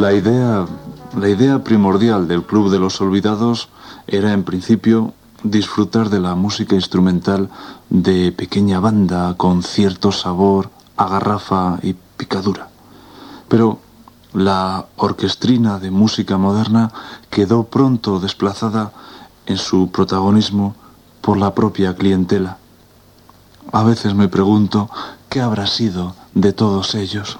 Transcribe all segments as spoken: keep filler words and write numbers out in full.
La idea, la idea primordial del Club de los Olvidados era, en principio, disfrutar de la música instrumental de pequeña banda con cierto sabor a garrafa y picadura. Pero la orquestrina de música moderna quedó pronto desplazada en su protagonismo por la propia clientela. A veces me pregunto qué habrá sido de todos ellos.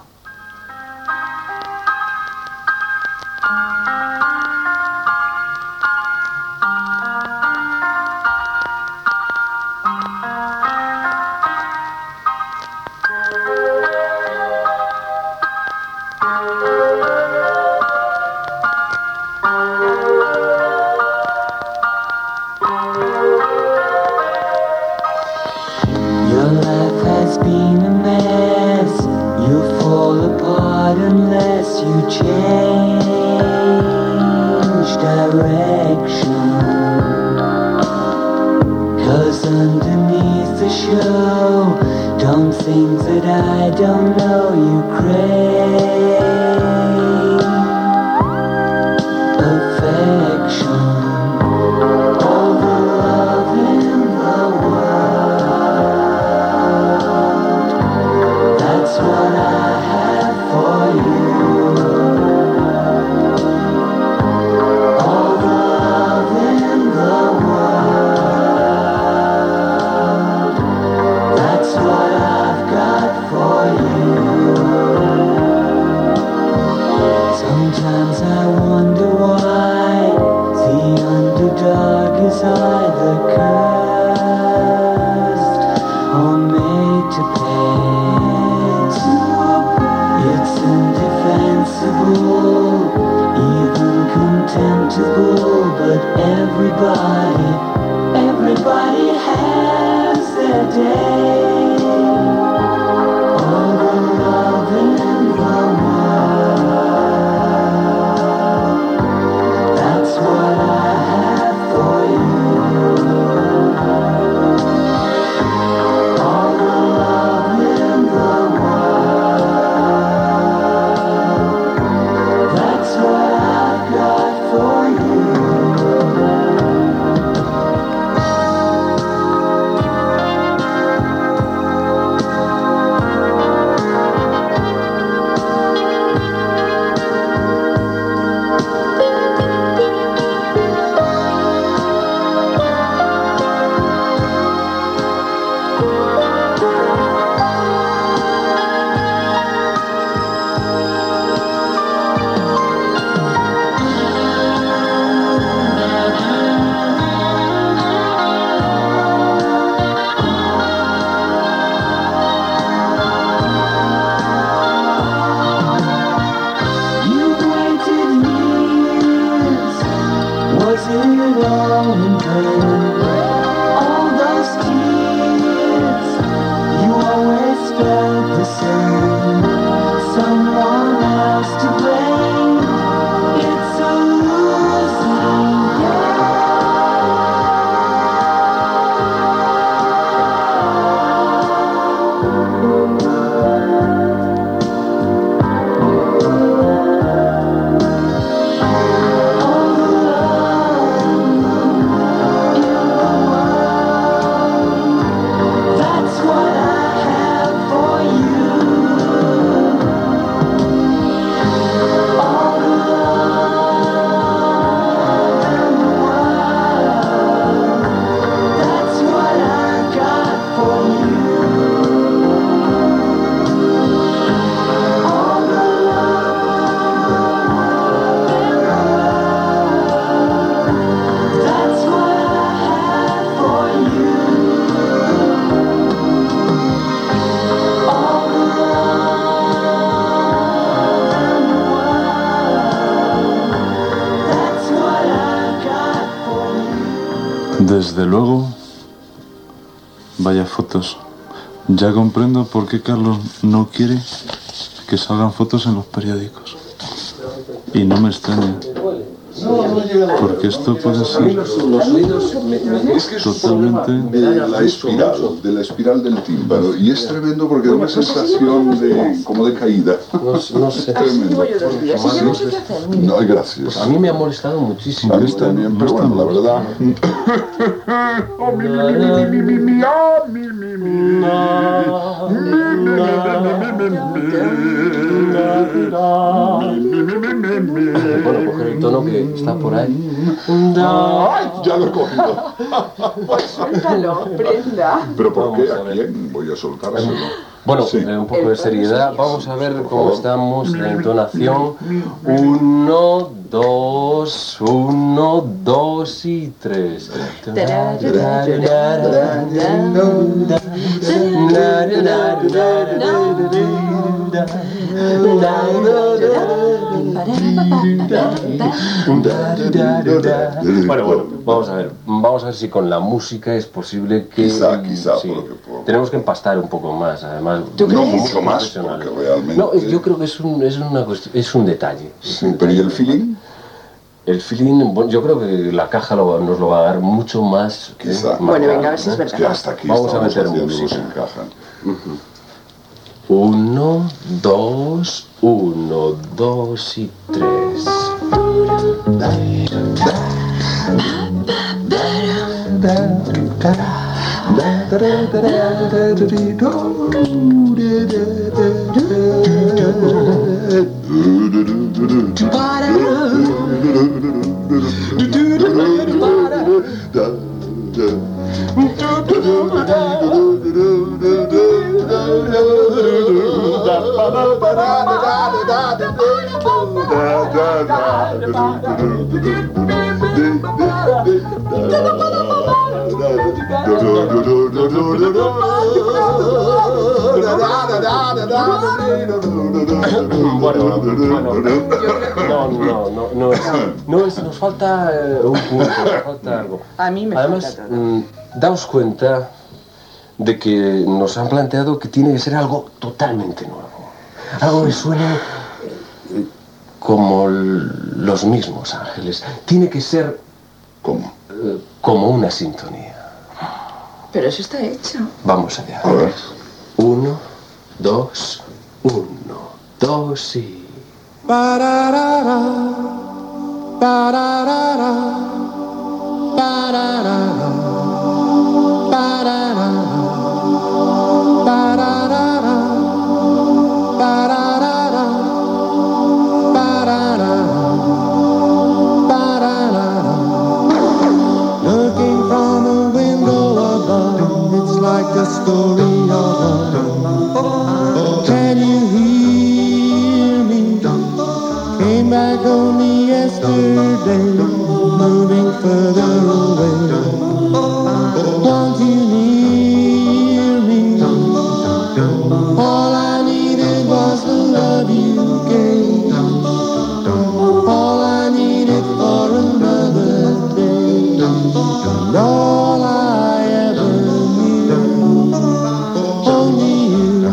Desde luego, vaya fotos. Ya comprendo por qué Carlos no quiere que salgan fotos en los periódicos. Y no me extraña. Porque esto puede A mí ser los, los sonidos me, me, Es que es totalmente... de la espiral, de la espiral del tímpano. Y es tremendo porque da una sensación de, como de caída. No, no sé. Es tremendo. Llevo yo dos días y ya no sé qué hacer. mira. No, gracias. A mí me ha molestado muchísimo. A mí también, pero bueno, la verdad. Bueno, coger el tono que está por ahí. ¡Ay! Ya lo he cogido. Suéltalo, prenda. ¿Pero por qué? Vamos a ¿A ver. quién voy a soltárselo? Bueno, Sí. eh, un poco de seriedad. Vamos a ver cómo favor. estamos de entonación. Uno, dos, uno, dos y tres. Bueno, bueno, vamos a ver, vamos a ver si con la música es posible que... Quizá, quizá, sí. por lo que puedo. Tenemos que empastar un poco más, además. ¿Tú No crees? mucho más, profesional. porque realmente... No, yo creo que es un, es una cuestión, es un detalle. Es Sí, un pero ¿y detalle. el feeling? El feeling, bueno, yo creo que la caja lo- nos lo va a dar mucho más. eh, Quizá. más Bueno, claro, venga, a ver si ¿no? es Es que verdad. hasta aquí Vamos a estamos meter haciendo música. los encajan. Uno, dos, uno, dos y tres. Bueno, bueno, no, no, no, no es, no es, nos falta eh, un punto, nos falta algo. A mí me Además, falta todo. mm, daos cuenta de que nos han planteado que tiene que ser algo totalmente nuevo. Algo que suene eh, como l- los mismos ángeles. Tiene que ser ¿Cómo? eh, como una sintonía. Pero eso está hecho. Vamos allá. A ver. Uno, dos, uno, dos y... Looking from a window above, it's like a story of love. Can you hear me? Came back only yesterday, moving further away. Want you near me? All I needed was the love you gave. All I needed for another day. And all I ever knew, only you.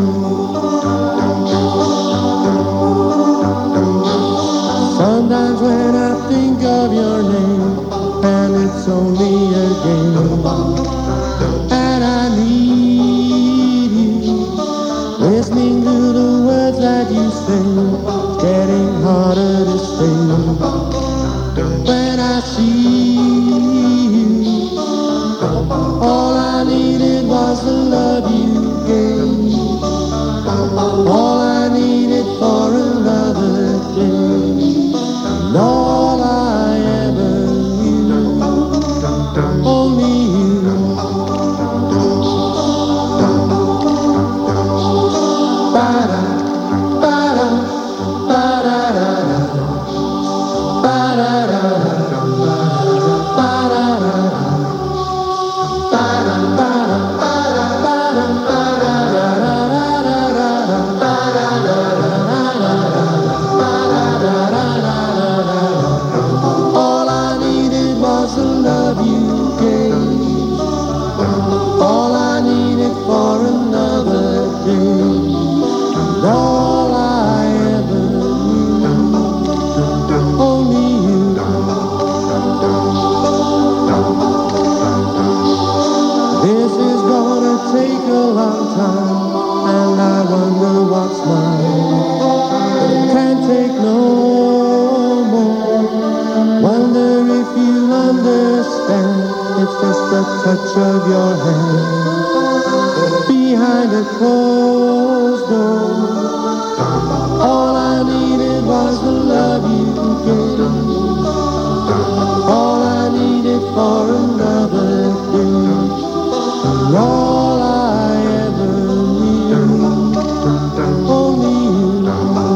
Sometimes when I think of your name, and it's only a game, and I need you, listening to the words that you sing, it's getting harder to stay. When I see you, all I needed was the love you gave. All I needed for another day. And all I ever knew, only you. Ba-da, ba-da, ba-da-da-da. All I needed was the love you gave. It's just the touch of your hand behind a closed door. All I needed was the love you gave. All I needed for another day. And all I ever knew, only you.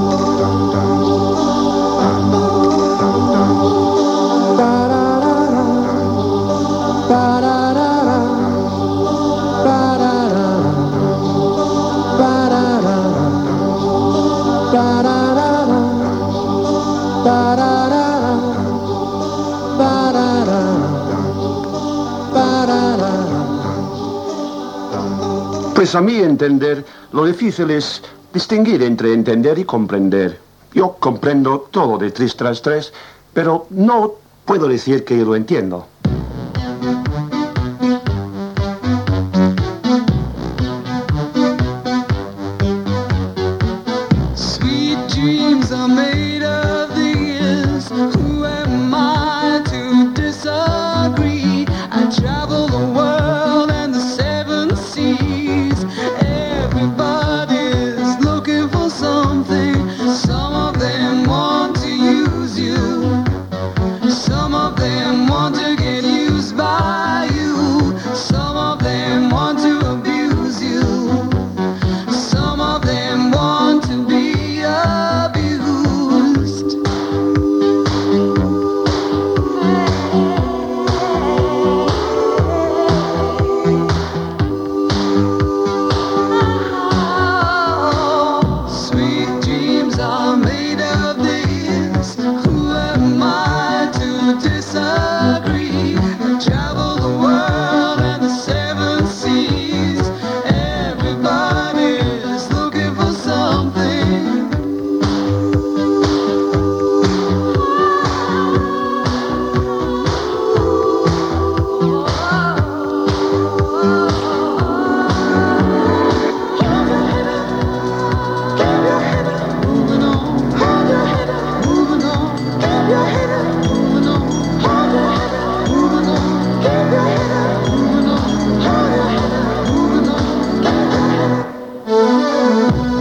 Ba-da-da-da, ba-da-da-da, ba-da-da-da, ba-da-da-da, ba-da-da-da, ba-da-da-da, ba-da-da-da, ba-da-da-da. Pues a mi entender, lo difícil es distinguir entre entender y comprender. Yo comprendo todo de tres tras tres, pero no puedo decir que lo entiendo. Sweet dreams are made of these. Who am I to disagree? I travel the world and the seven seas. Everybody's looking for something. Some of them want to use you. Some of them want to get used by you. Some of them want to abuse you. Some of them want to be abused. Sweet dreams are made of this. Who am I to disagree? I travel the world and the seven seas. Everybody's looking for something. Moving on, hold your head up. Moving on, keep your head up. Moving on, hold your head up. Moving on, keep your head up. Moving on, hold your head up. Moving on, keep your head up.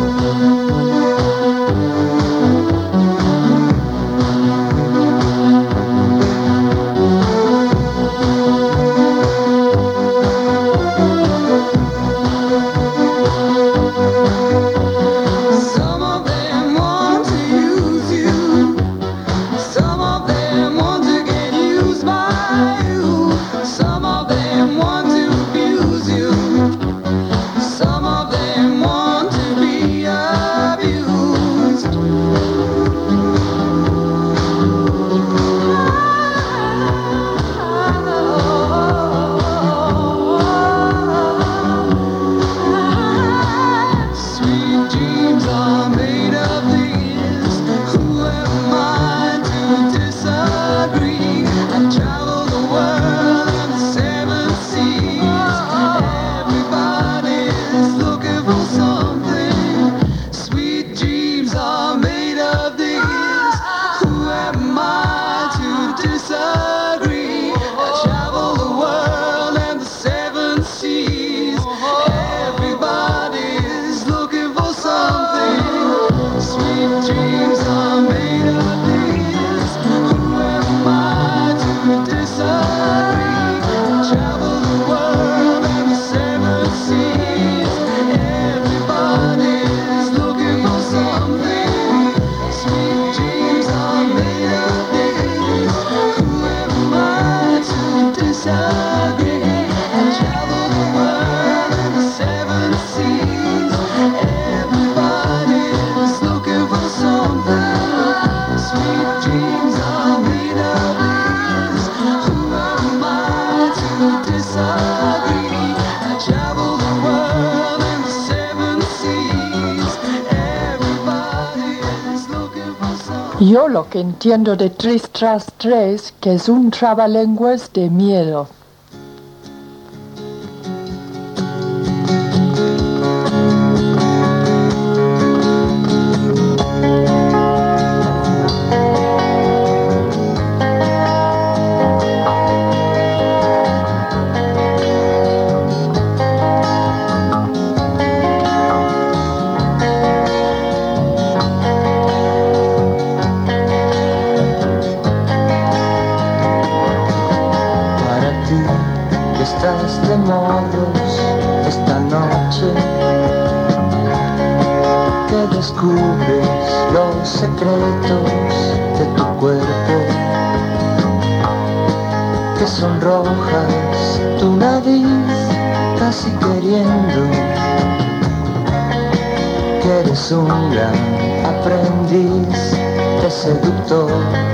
Some of them want to use you. Some of them want to get used by you. Some of them want to abuse you. Some of them want to be abused. Sweet dreams are made of these. Who am I to disagree? I travel the world and the seven seas. Everybody's looking for something. Sweet dreams are made of these. Who am I to disagree? I travel the world and the seven seas. Everybody's looking for something. Sweet dreams are made of these. Who am I to disagree? I travel the world and the seven seas. Everybody's looking for something. Sweet dreams are made of these. Who am I to disagree? I travel the world and the seven seas. Everybody's looking for something. Sweet dreams are made of these. Who am I to disagree? I travel the world and the seven seas. Everybody's looking for something. Yo lo que entiendo de tres tras tres, que es un trabalenguas de miedo. mientras de modos esta noche que descubres los secretos de tu cuerpo, que sonrojas tu nariz casi queriendo, que eres un gran aprendiz de seductor.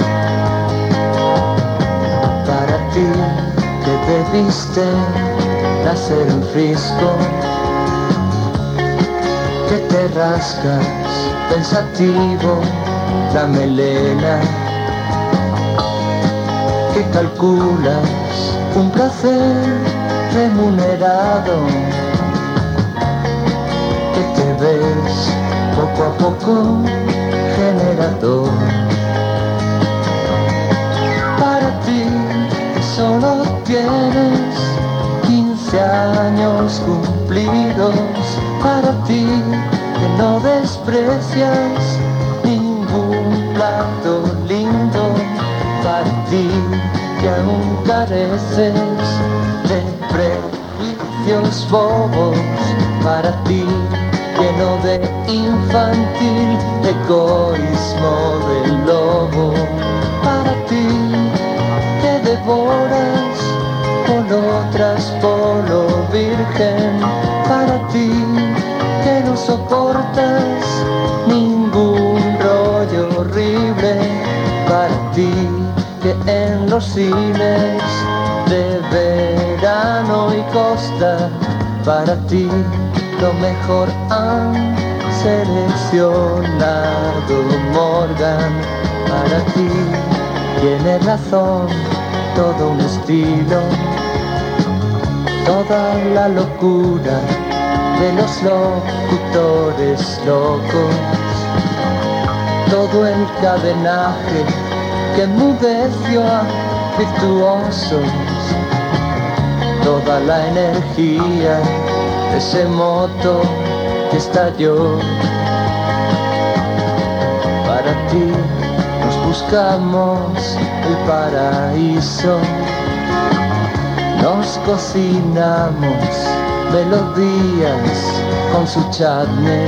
Para ti que debiste nacer en Frisco, que te rascas pensativo la melena, que calculas un placer remunerado, que te ves poco a poco generador. Para ti que solo tienes quince años cumplidos, para ti que no desprecias ningún plato lindo, para ti que aún careces de prejuicios bobos, para ti lleno de infantil egoísmo del lobo, para ti que devoras con otras polo virgen, para ti que no soportas ningún rollo horrible, para ti que en los cines de verano y costa, para ti lo mejor han seleccionado Morgan, para ti tiene razón todo un estilo, toda la locura de los locutores locos, todo el cadenaje que enmudeció a virtuosos, toda la energía de ese moto que estalló. Para ti nos buscamos el paraíso, nos cocinamos melodías con su chutney,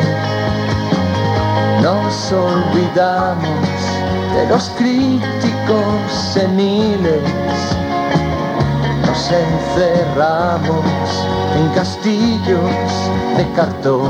nos olvidamos de los críticos seniles, nos encerramos en castillos de cartón.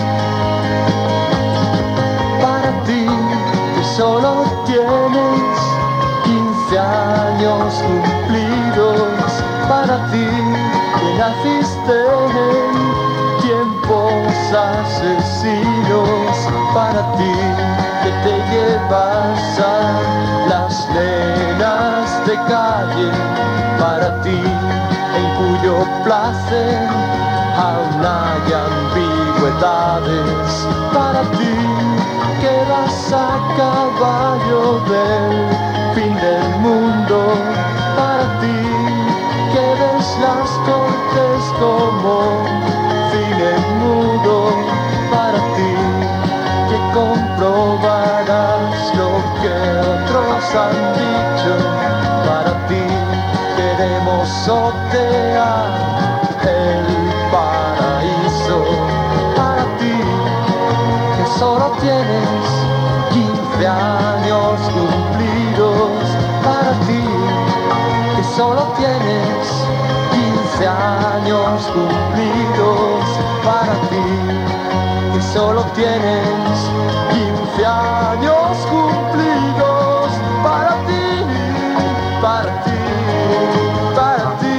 Para ti que solo tienes quince años cumplidos, para ti que naciste en tiempos asesinos, para ti que te llevas a las nenas de calle, para ti en cuyo placer aún hay ambigüedades, para ti que vas a caballo del fin del mundo, para ti que ves las cortes como cine mudo, para ti que comprobarás lo que otros han dicho, para ti queremos sortear el paraíso, para ti que solo tienes quince años cumplidos, para ti que solo tienes quince años cumplidos, para ti que solo tienes quince años cumplidos, para ti, para ti, para ti.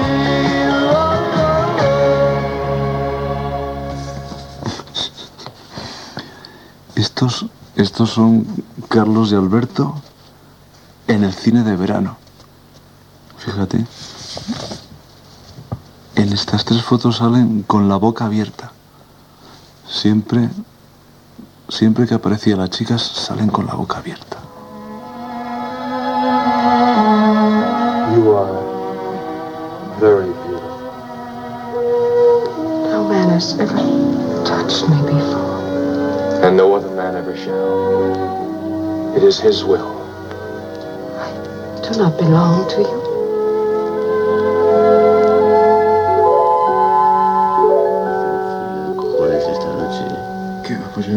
Estos, estos son Carlos y Alberto en el cine de verano. Fíjate. En estas tres fotos salen con la boca abierta. Siempre, siempre que aparecía las chicas salen con la boca abierta. You are very beautiful. No man has ever touched me before. And no other man ever shall. It is his will. I do not belong to you.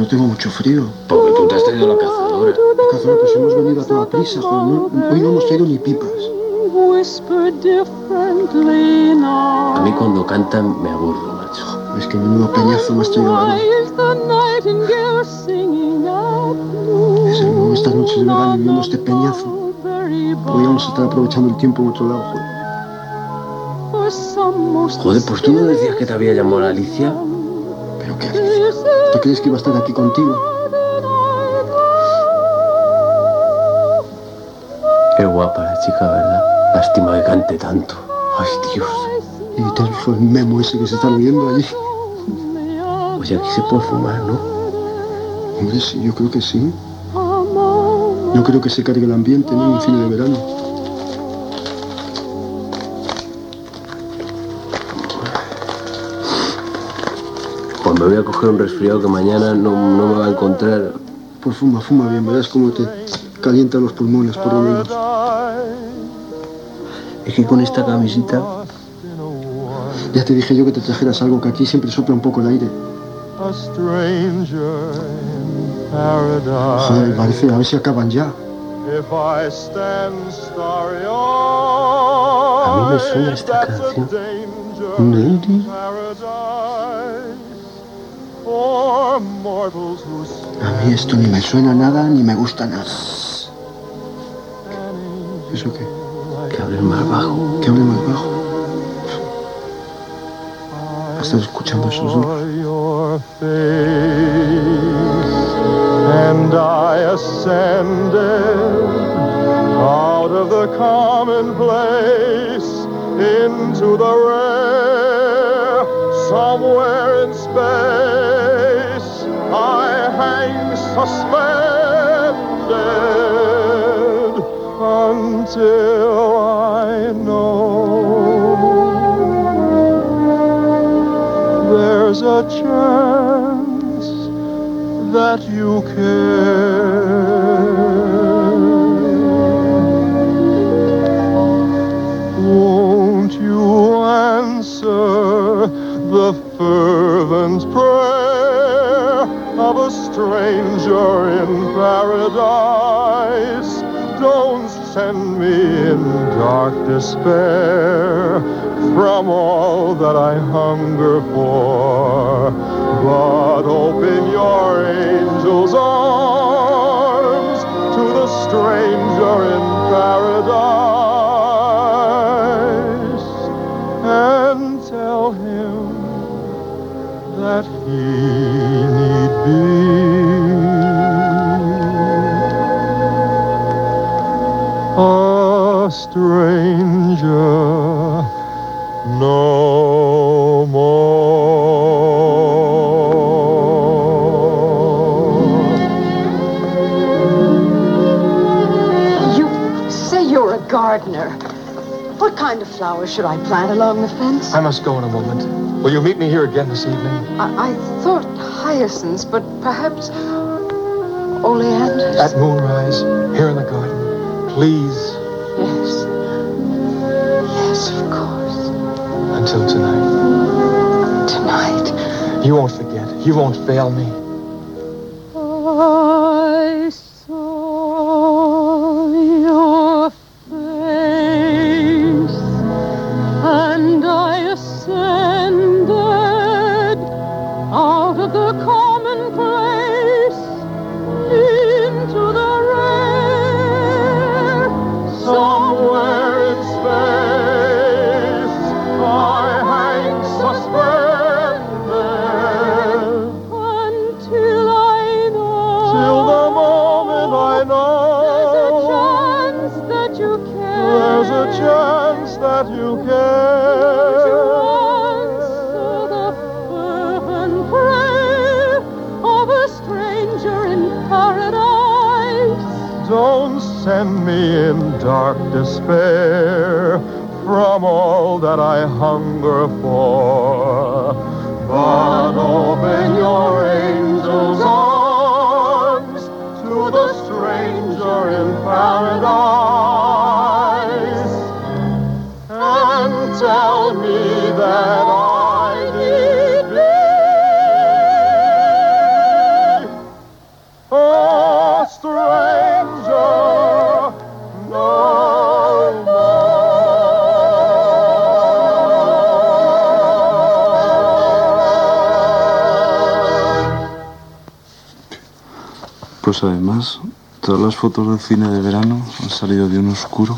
no tengo mucho frío. Porque tú te has traído la cazadora. La cazadora, pues hemos venido a toda prisa, pero no, hoy no hemos traído ni pipas. A mí cuando cantan me aburro, macho. Es que menudo peñazo me has traído ahí. No, estas noches de verano viendo este peñazo, podríamos estar aprovechando el tiempo en otro lado, joder. Joder, pues tú no decías que te había llamado a Alicia. ¿Pero qué Alicia? ¿Tú crees que iba a estar aquí contigo? Qué guapa la chica, ¿verdad? Lástima que cante tanto. Ay, Dios. Y te dijo el memo ese que se está oyendo allí. Oye, aquí se puede fumar, ¿no? Hombre, sí, yo creo que sí. No creo que se cargue el ambiente, ¿no? En un fin de verano. Pues me voy a coger un resfriado que mañana no, no me va a encontrar. Pues fuma, fuma bien, verás cómo te calientan los pulmones, por lo menos. Es que con esta camisita... Ya te dije yo que te trajeras algo, que aquí siempre sopla un poco el aire. Joder, parece, a ver si acaban ya. A mí me suena esta canción. Lady. A mí esto ni me suena nada, ni me gusta nada. ¿Eso qué? Que hable más bajo. Que hable más bajo. ¿Estás escuchando esos dos? And I ascended out of the commonplace into the rare. Somewhere in space I hang suspended until I know there's a chance that you care. Won't you answer the fervent prayer of a stranger in paradise? Don't send me in dark despair from all that I hunger for, but open your angel's arms to the stranger in paradise and tell him that he need be a stranger no more. You say you're a gardener. What kind of flowers should I plant along the fence? I must go in a moment. Will you meet me here again this evening? I, I thought hyacinths, but perhaps oleanders. At moonrise, here in the garden. Please. Yes. Yes, of course. Until tonight. Tonight. You won't forget. You won't fail me. I saw your face, and I ascended out of the commonplace into the rare. Somewhere in space I hang suspended Until I know till the moment I know there's a chance that you care. there's a chance that you To care. answer the fervent prayer of a stranger in paradise. Don't send me in dark despair from all that I hunger for, but open your angel's arms to the stranger in paradise and tell me that I need be Pues además, todas las fotos del cine de verano han salido de un oscuro.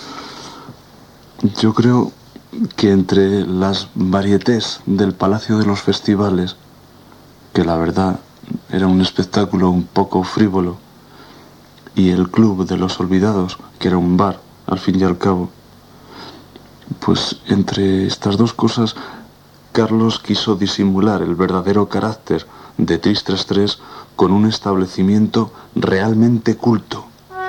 Yo creo que entre las varietés del Palacio de los Festivales, que la verdad era un espectáculo un poco frívolo, y el Club de los Olvidados, que era un bar, al fin y al cabo, pues entre estas dos cosas, Carlos quiso disimular el verdadero carácter de Tris tres tres con un establecimiento realmente culto.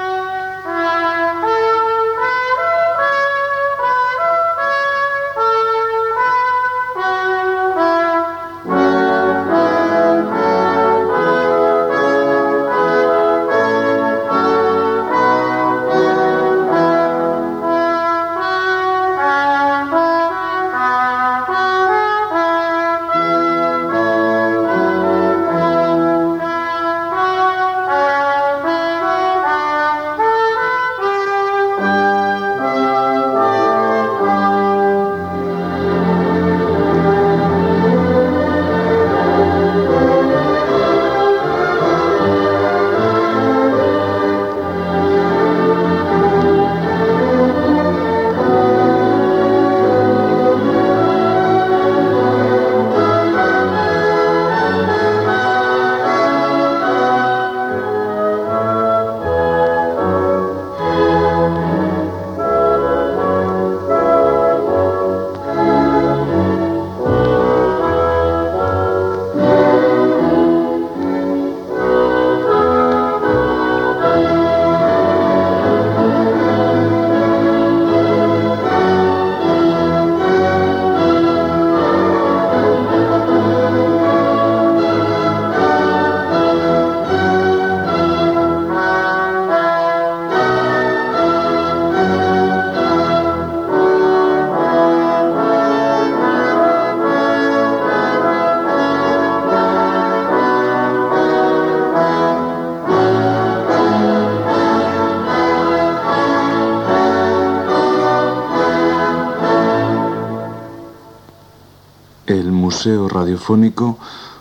El museo radiofónico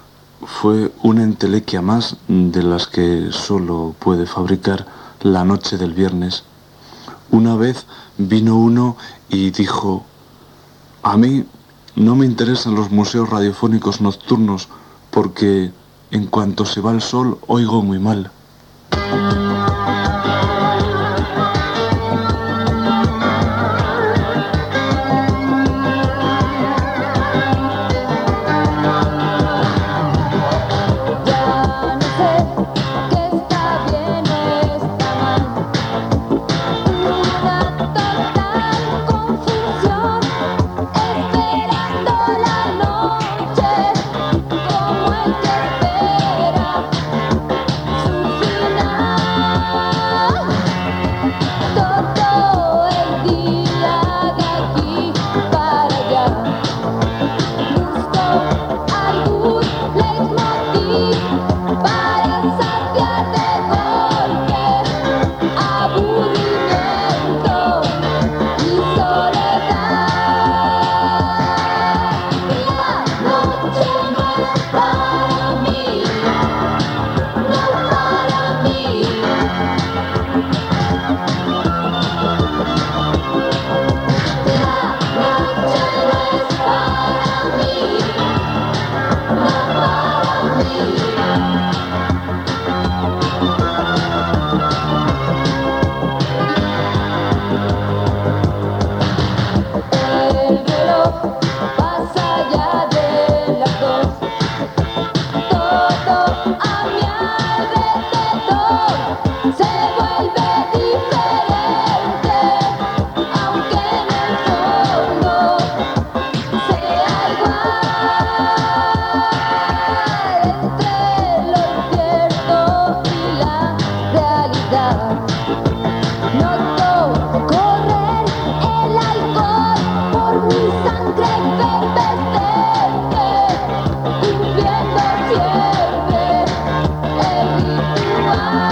fue una entelequia más de las que solo puede fabricar la noche del viernes. Una vez vino uno y dijo: a mí no me interesan los museos radiofónicos nocturnos porque en cuanto se va el sol oigo muy mal. Wow.